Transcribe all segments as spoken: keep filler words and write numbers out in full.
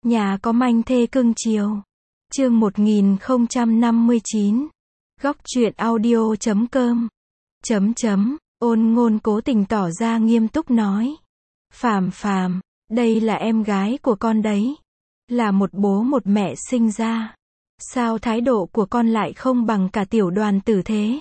Nhà có manh thê cưng chiều. Chương một nghìn không trăm năm mươi chín. Góc truyện audio chấm com. Chấm chấm, Ôn Ngôn cố tình tỏ ra nghiêm túc nói. Phàm Phàm, đây là em gái của con đấy. Là một bố một mẹ sinh ra. Sao thái độ của con lại không bằng cả tiểu Đoàn Tử thế?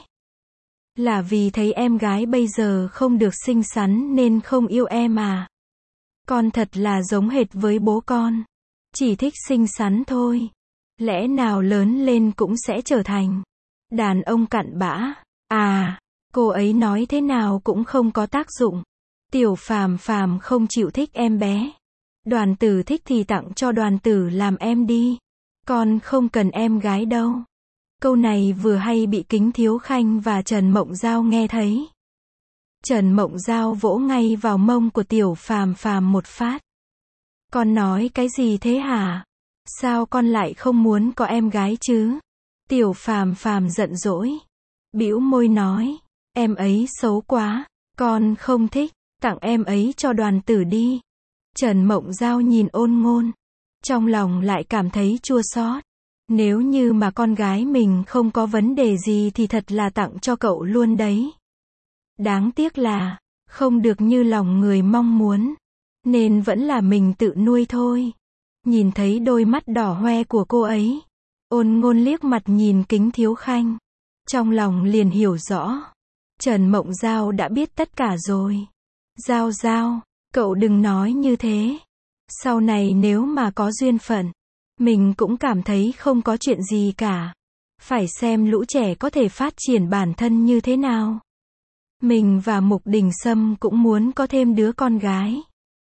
Là vì thấy em gái bây giờ không được xinh xắn nên không yêu em à? Con thật là giống hệt với bố con. Chỉ thích xinh xắn thôi. Lẽ nào lớn lên cũng sẽ trở thành đàn ông cặn bã? À, cô ấy nói thế nào cũng không có tác dụng. Tiểu Phàm Phàm không chịu thích em bé. Đoàn Tử thích thì tặng cho Đoàn Tử làm em đi. Con không cần em gái đâu. Câu này vừa hay bị Kính Thiếu Khanh và Trần Mộng Giao nghe thấy. Trần Mộng Giao vỗ ngay vào mông của Tiểu Phàm Phàm một phát. Con nói cái gì thế hả? Sao con lại không muốn có em gái chứ? Tiểu Phàm Phàm giận dỗi. Bĩu môi nói, em ấy xấu quá, con không thích, tặng em ấy cho Đoàn Tử đi. Trần Mộng Giao nhìn Ôn Ngôn. Trong lòng lại cảm thấy chua xót. Nếu như mà con gái mình không có vấn đề gì thì thật là tặng cho cậu luôn đấy. Đáng tiếc là, không được như lòng người mong muốn. Nên vẫn là mình tự nuôi thôi. Nhìn thấy đôi mắt đỏ hoe của cô ấy. Ôn Ngôn liếc mặt nhìn Kính Thiếu Khanh. Trong lòng liền hiểu rõ. Trần Mộng Giao đã biết tất cả rồi. Giao Giao, cậu đừng nói như thế. Sau này nếu mà có duyên phận, mình cũng cảm thấy không có chuyện gì cả. Phải xem lũ trẻ có thể phát triển bản thân như thế nào. Mình và Mục Đình Sâm cũng muốn có thêm đứa con gái.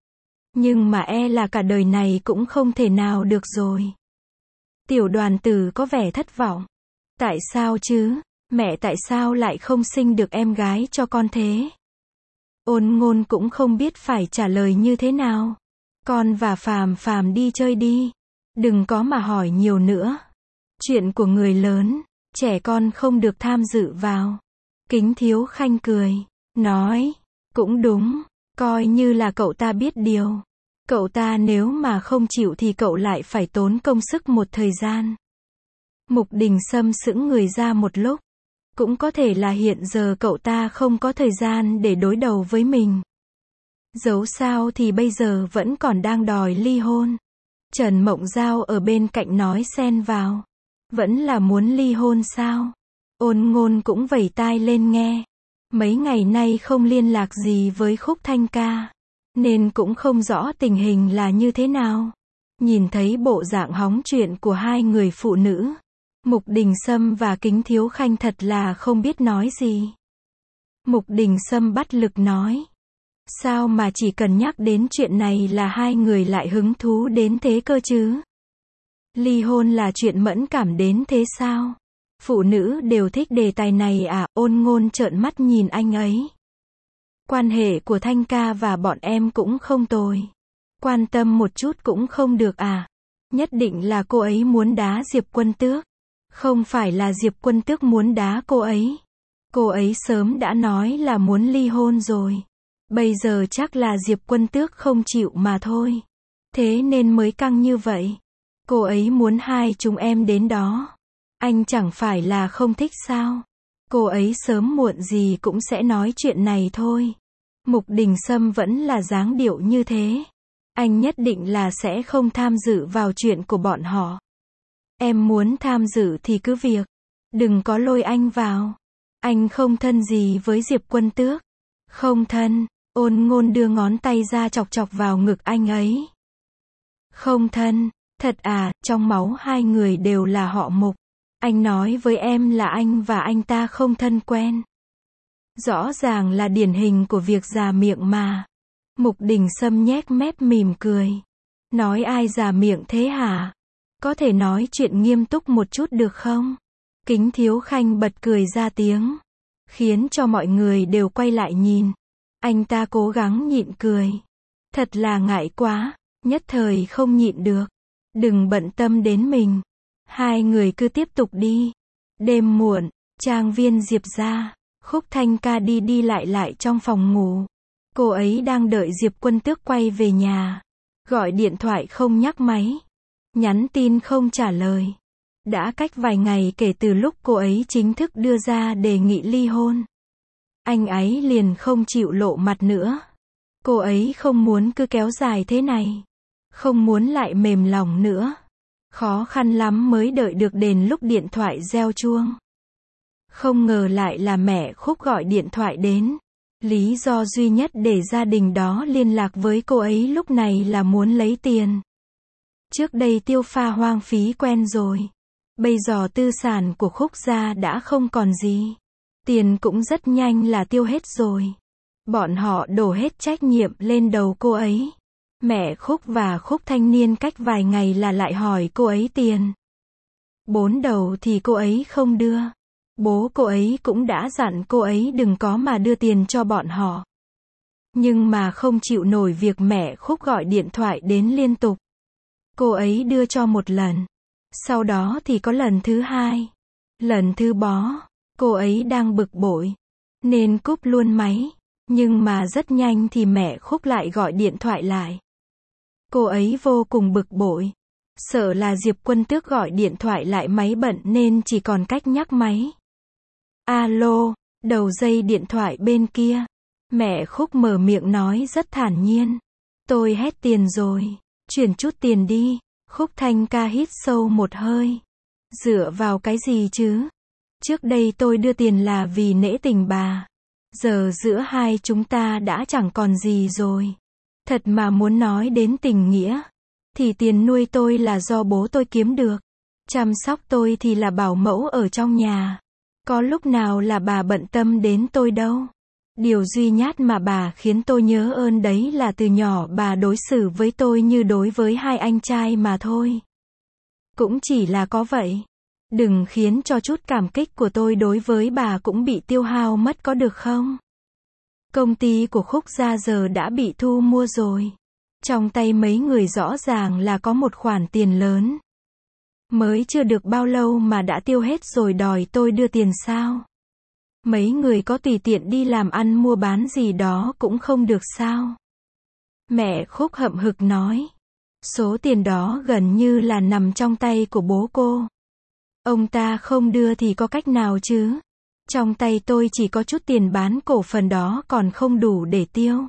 Nhưng mà e là cả đời này cũng không thể nào được rồi. Tiểu Đoàn Tử có vẻ thất vọng. Tại sao chứ? Mẹ tại sao lại không sinh được em gái cho con thế? Ôn Ngôn cũng không biết phải trả lời như thế nào. Con và Phàm Phàm đi chơi đi. Đừng có mà hỏi nhiều nữa. Chuyện của người lớn, trẻ con không được tham dự vào. Kính Thiếu Khanh cười, nói, cũng đúng, coi như là cậu ta biết điều. Cậu ta nếu mà không chịu thì cậu lại phải tốn công sức một thời gian. Mục Đình Sâm sững người ra một lúc. Cũng có thể là hiện giờ cậu ta không có thời gian để đối đầu với mình. Dẫu sao thì bây giờ vẫn còn đang đòi ly hôn. Trần Mộng Giao ở bên cạnh nói xen vào. Vẫn là muốn ly hôn sao? Ôn Ngôn cũng vẩy tai lên nghe. Mấy ngày nay không liên lạc gì với Khúc Thanh ca. Nên cũng không rõ tình hình là như thế nào. Nhìn thấy bộ dạng hóng chuyện của hai người phụ nữ. Mục Đình Sâm và Kính Thiếu Khanh thật là không biết nói gì. Mục Đình Sâm bắt lực nói. Sao mà chỉ cần nhắc đến chuyện này là hai người lại hứng thú đến thế cơ chứ? Ly hôn là chuyện mẫn cảm đến thế sao? Phụ nữ đều thích đề tài này à? Ôn Ngôn trợn mắt nhìn anh ấy. Quan hệ của Thanh ca và bọn em cũng không tồi. Quan tâm một chút cũng không được à? Nhất định là cô ấy muốn đá Diệp Quân Tước. Không phải là Diệp Quân Tước muốn đá cô ấy. Cô ấy sớm đã nói là muốn ly hôn rồi. Bây giờ chắc là Diệp Quân Tước không chịu mà thôi. Thế nên mới căng như vậy. Cô ấy muốn hai chúng em đến đó. Anh chẳng phải là không thích sao? Cô ấy sớm muộn gì cũng sẽ nói chuyện này thôi. Mục Đình Sâm vẫn là dáng điệu như thế. Anh nhất định là sẽ không tham dự vào chuyện của bọn họ. Em muốn tham dự thì cứ việc. Đừng có lôi anh vào. Anh không thân gì với Diệp Quân Tước. Không thân. Ôn Ngôn đưa ngón tay ra chọc chọc vào ngực anh ấy. Không thân. Thật à, trong máu hai người đều là họ Mục. Anh nói với em là anh và anh ta không thân quen. Rõ ràng là điển hình của việc già miệng mà. Mục Đình Sâm nhếch mép mỉm cười. Nói ai già miệng thế hả? Có thể nói chuyện nghiêm túc một chút được không? Kính Thiếu Khanh bật cười ra tiếng. Khiến cho mọi người đều quay lại nhìn. Anh ta cố gắng nhịn cười. Thật là ngại quá. Nhất thời không nhịn được. Đừng bận tâm đến mình. Hai người cứ tiếp tục đi. Đêm muộn, trang viên Diệp gia. Khúc Thanh ca đi đi lại lại trong phòng ngủ. Cô ấy đang đợi Diệp Quân Tước quay về nhà. Gọi điện thoại không nhắc máy. nhắn tin không trả lời. Đã cách vài ngày kể từ lúc cô ấy chính thức đưa ra đề nghị ly hôn. Anh ấy liền không chịu lộ mặt nữa. Cô ấy không muốn cứ kéo dài thế này. Không muốn lại mềm lòng nữa. Khó khăn lắm mới đợi được đến lúc điện thoại reo chuông. Không ngờ lại là mẹ Khúc gọi điện thoại đến. Lý do duy nhất để gia đình đó liên lạc với cô ấy lúc này là muốn lấy tiền. Trước đây tiêu pha hoang phí quen rồi. Bây giờ tư sản của Khúc gia đã không còn gì. Tiền cũng rất nhanh là tiêu hết rồi. Bọn họ đổ hết trách nhiệm lên đầu cô ấy. Mẹ Khúc và Khúc thanh niên cách vài ngày là lại hỏi cô ấy tiền. Bốn đầu thì cô ấy không đưa. Bố cô ấy cũng đã dặn cô ấy đừng có mà đưa tiền cho bọn họ. Nhưng mà không chịu nổi việc mẹ Khúc gọi điện thoại đến liên tục. Cô ấy đưa cho một lần. Sau đó thì có lần thứ hai. Lần thứ bó. Cô ấy đang bực bội. Nên cúp luôn máy. Nhưng mà rất nhanh thì mẹ Khúc lại gọi điện thoại lại. Cô ấy vô cùng bực bội. Sợ là Diệp Quân Tước gọi điện thoại lại máy bận nên chỉ còn cách nhắc máy. Alo, đầu dây điện thoại bên kia. Mẹ Khúc mở miệng nói rất thản nhiên. Tôi hết tiền rồi. Chuyển chút tiền đi. Khúc Thanh ca hít sâu một hơi. Dựa vào cái gì chứ? Trước đây tôi đưa tiền là vì nể tình bà. Giờ giữa hai chúng ta đã chẳng còn gì rồi. Thật mà muốn nói đến tình nghĩa. Thì tiền nuôi tôi là do bố tôi kiếm được. Chăm sóc tôi thì là bảo mẫu ở trong nhà. Có lúc nào là bà bận tâm đến tôi đâu. Điều duy nhất mà bà khiến tôi nhớ ơn đấy là từ nhỏ bà đối xử với tôi như đối với hai anh trai mà thôi. Cũng chỉ là có vậy. Đừng khiến cho chút cảm kích của tôi đối với bà cũng bị tiêu hao mất có được không? Công ty của Khúc gia giờ đã bị thu mua rồi. Trong tay mấy người rõ ràng là có một khoản tiền lớn. Mới chưa được bao lâu mà đã tiêu hết rồi đòi tôi đưa tiền sao? Mấy người có tùy tiện đi làm ăn mua bán gì đó cũng không được sao? Mẹ Khúc hậm hực nói. Số tiền đó gần như là nằm trong tay của bố cô. Ông ta không đưa thì có cách nào chứ? Trong tay tôi chỉ có chút tiền bán cổ phần đó còn không đủ để tiêu.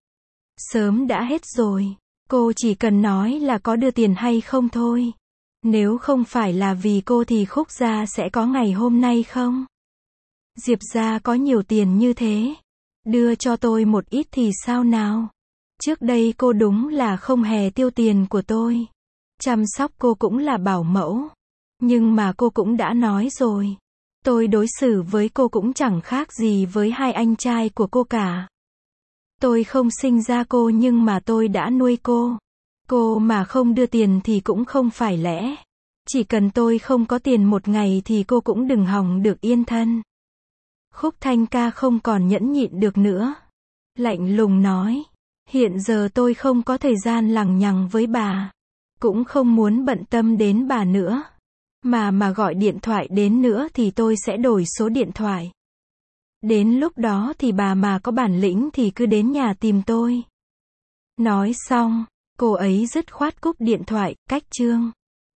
Sớm đã hết rồi. Cô chỉ cần nói là có đưa tiền hay không thôi. Nếu không phải là vì cô thì Khúc gia sẽ có ngày hôm nay không? Diệp gia có nhiều tiền như thế. Đưa cho tôi một ít thì sao nào? Trước đây cô đúng là không hề tiêu tiền của tôi. Chăm sóc cô cũng là bảo mẫu. Nhưng mà cô cũng đã nói rồi. Tôi đối xử với cô cũng chẳng khác gì với hai anh trai của cô cả. Tôi không sinh ra cô nhưng mà tôi đã nuôi cô. Cô mà không đưa tiền thì cũng không phải lẽ. Chỉ cần tôi không có tiền một ngày thì cô cũng đừng hòng được yên thân. Khúc Thanh ca không còn nhẫn nhịn được nữa. Lạnh lùng nói. Hiện giờ tôi không có thời gian lằng nhằng với bà. Cũng không muốn bận tâm đến bà nữa. Mà mà gọi điện thoại đến nữa thì tôi sẽ đổi số điện thoại. Đến lúc đó thì bà mà có bản lĩnh thì cứ đến nhà tìm tôi. Nói xong, cô ấy dứt khoát cúp điện thoại, cách chương.